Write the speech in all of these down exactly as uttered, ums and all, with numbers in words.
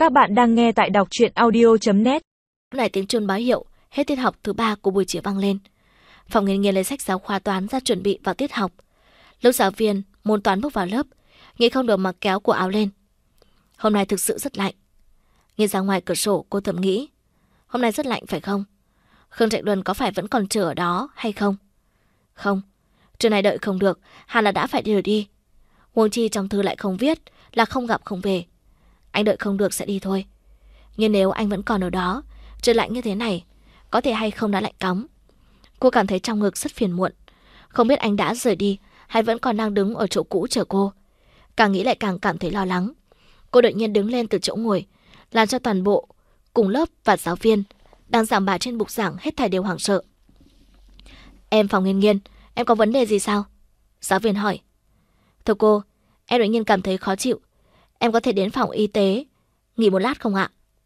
Các bạn đang nghe tại đọc truyện audio chấm net. Lúc này tiếng chuông báo hiệu hết tiết học thứ ba của buổi chiều vang lên. Phòng Nghiên Nghiên lấy sách giáo khoa toán ra chuẩn bị vào tiết học. Lúc giáo viên môn toán bước vào lớp, Nghĩ không được mặc kéo của áo lên. Hôm nay thực sự rất lạnh. Nhìn ra ngoài cửa sổ, cô thầm nghĩ, hôm nay rất lạnh phải không? Khương Trạch Luân có phải vẫn còn chờ ở đó hay không? Không, trưa này đợi không được, hẳn là đã phải đi rồi đi. Huống chi trong thư lại không viết là không gặp không về. Anh đợi không được sẽ đi thôi. Nhưng nếu anh vẫn còn ở đó, trời lạnh như thế này, có thể hay không đã lạnh cóng. Cô cảm thấy trong ngực rất phiền muộn. Không biết anh đã rời đi hay vẫn còn đang đứng ở chỗ cũ chờ cô. Càng nghĩ lại càng cảm thấy lo lắng. Cô đột nhiên đứng lên từ chỗ ngồi, làm cho toàn bộ cùng lớp và giáo viên đang giảng bài trên bục giảng hết thảy đều hoảng sợ. Em Phòng Nghiên Nghiên, em có vấn đề gì sao? Giáo viên hỏi. Thưa cô, em đột nhiên cảm thấy khó chịu. Em có thể đến phòng y tế nghỉ một lát không ạ?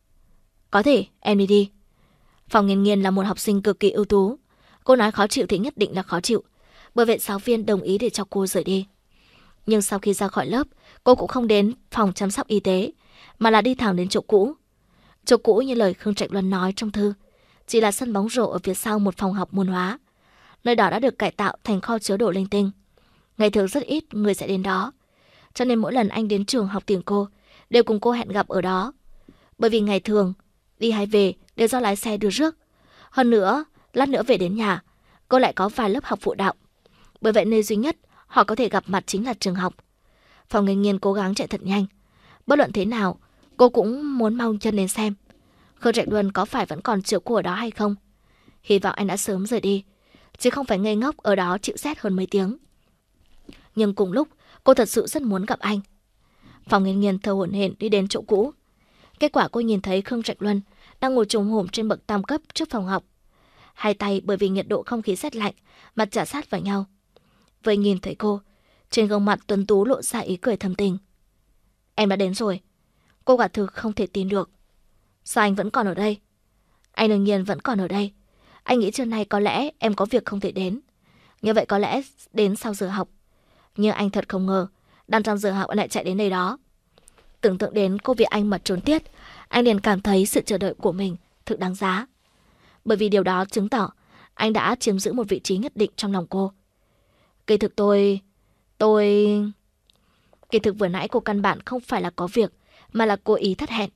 Có thể, em đi đi. Phòng Nghiên Nghiên là một học sinh cực kỳ ưu tú. Cô nói khó chịu thì nhất định là khó chịu. Bởi vậy giáo viên đồng ý để cho cô rời đi. Nhưng sau khi ra khỏi lớp, cô cũng không đến phòng chăm sóc y tế, mà là đi thẳng đến chỗ cũ. Chỗ cũ như lời Khương Trạch Luân nói trong thư, chỉ là sân bóng rổ ở phía sau một phòng học môn hóa. Nơi đó đã được cải tạo thành kho chứa đồ linh tinh. Ngày thường rất ít người sẽ đến đó, cho nên mỗi lần anh đến trường học tìm cô, đều cùng cô hẹn gặp ở đó. Bởi vì ngày thường, đi hay về đều do lái xe đưa rước. Hơn nữa, lát nữa về đến nhà, cô lại có vài lớp học phụ đạo. Bởi vậy nơi duy nhất họ có thể gặp mặt chính là trường học. Phòng Nghiên Nghiên cố gắng chạy thật nhanh. Bất luận thế nào, cô cũng muốn mau chân đến xem Khương Trạch Luân có phải vẫn còn chịu cô ở đó hay không. Hy vọng anh đã sớm rời đi, chứ không phải ngây ngốc ở đó chịu rét hơn mấy tiếng. Nhưng cùng lúc, cô thật sự rất muốn gặp anh. Phòng Nghiên Nghiên thở hổn hển đi đến chỗ cũ. Kết quả cô nhìn thấy Khương Trạch Luân đang ngồi trồm hổm trên bậc tam cấp trước phòng học. Hai tay bởi vì nhiệt độ không khí rét lạnh mà chà sát vào nhau. Vừa nhìn thấy cô, trên gương mặt tuấn tú lộ ra ý cười thầm tình. Em đã đến rồi. Cô quả thực không thể tin được. Sao anh vẫn còn ở đây? Anh đương nhiên vẫn còn ở đây. Anh nghĩ trưa nay có lẽ em có việc không thể đến. Như vậy có lẽ đến sau giờ học. Nhưng anh thật không ngờ, đang trong giờ học anh lại chạy đến đây đó. Tưởng tượng đến cô vì anh mà trốn tiết, anh liền cảm thấy sự chờ đợi của mình thực đáng giá. Bởi vì điều đó chứng tỏ anh đã chiếm giữ một vị trí nhất định trong lòng cô. Kỳ thực tôi... tôi... Kỳ thực vừa nãy cô căn bản không phải là có việc, mà là cố ý thất hẹn.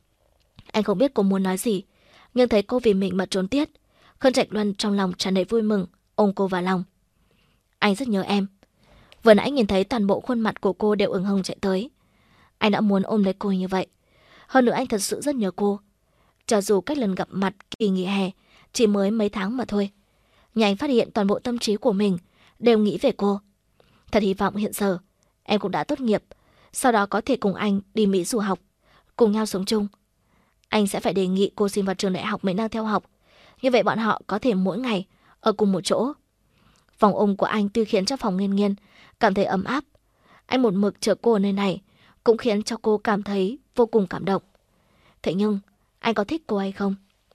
Anh không biết cô muốn nói gì, nhưng thấy cô vì mình mà trốn tiết, Khương Trạch Luân trong lòng tràn đầy vui mừng, ôm cô vào lòng. Anh rất nhớ em. Vừa nãy nhìn thấy toàn bộ khuôn mặt của cô đều ửng hồng chạy tới. Anh đã muốn ôm lấy cô như vậy. Hơn nữa anh thật sự rất nhớ cô. Cho dù cách lần gặp mặt kỳ nghỉ hè chỉ mới mấy tháng mà thôi, nhưng anh phát hiện toàn bộ tâm trí của mình đều nghĩ về cô. Thật hy vọng hiện giờ em cũng đã tốt nghiệp, sau đó có thể cùng anh đi Mỹ du học, cùng nhau sống chung. Anh sẽ phải đề nghị cô xin vào trường đại học mình đang theo học. Như vậy bọn họ có thể mỗi ngày ở cùng một chỗ. Vòng ôm của anh tuy khiến cho Phòng Nghiên Nghiên cảm thấy ấm áp, anh một mực chờ cô ở nơi này cũng khiến cho cô cảm thấy vô cùng cảm động. Thế nhưng anh có thích cô hay không?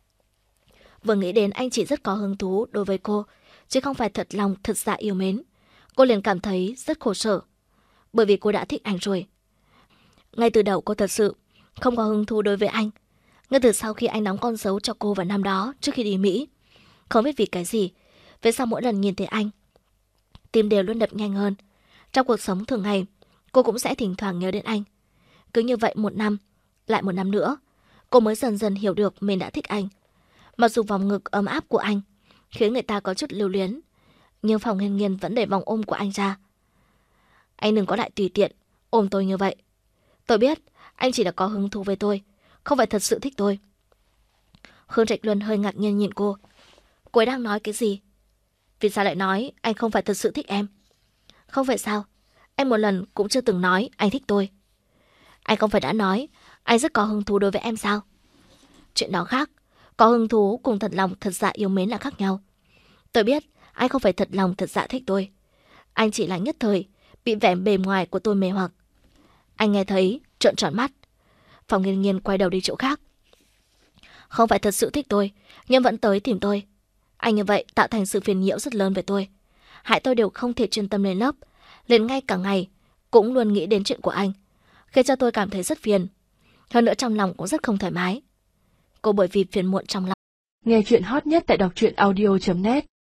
Vừa nghĩ đến anh chỉ rất có hứng thú đối với cô, chứ không phải thật lòng thật dạ yêu mến, cô liền cảm thấy rất khổ sở. Bởi vì cô đã thích anh rồi. Ngay từ đầu cô thật sự không có hứng thú đối với anh. Ngay từ sau khi anh đóng con dấu cho cô vào năm đó trước khi đi Mỹ, không biết vì cái gì, về sau mỗi lần nhìn thấy anh, tim đều luôn đập nhanh hơn. Trong cuộc sống thường ngày, cô cũng sẽ thỉnh thoảng nhớ đến anh. Cứ như vậy một năm, lại một năm nữa, cô mới dần dần hiểu được mình đã thích anh. Mặc dù vòng ngực ấm áp của anh khiến người ta có chút lưu luyến, nhưng Phòng Nghiên Nghiên vẫn để vòng ôm của anh ra. Anh đừng có lại tùy tiện ôm tôi như vậy. Tôi biết anh chỉ là có hứng thú với tôi, không phải thật sự thích tôi. Khương Trạch Luân hơi ngạc nhiên nhìn cô. Cô ấy đang nói cái gì? Vì sao lại nói anh không phải thật sự thích em? Không phải sao? Anh một lần cũng chưa từng nói anh thích tôi. Anh không phải đã nói anh rất có hứng thú đối với em sao? Chuyện đó khác. Có hứng thú cùng thật lòng thật dạ yêu mến là khác nhau. Tôi biết anh không phải thật lòng thật dạ thích tôi. Anh chỉ là nhất thời bị vẻ bề ngoài của tôi mê hoặc. Anh nghe thấy trợn tròn mắt. Phòng Nghiên Nghiên quay đầu đi chỗ khác. Không phải thật sự thích tôi, nhưng vẫn tới tìm tôi. Anh như vậy tạo thành sự phiền nhiễu rất lớn về tôi. Hại tôi đều không thể chuyên tâm lên lớp, liền ngay cả ngày cũng luôn nghĩ đến chuyện của anh, khiến cho tôi cảm thấy rất phiền. Hơn nữa trong lòng cũng rất không thoải mái. Cô bởi vì phiền muộn trong lòng. Nghe chuyện hot nhất tại đọc truyện audio chấm net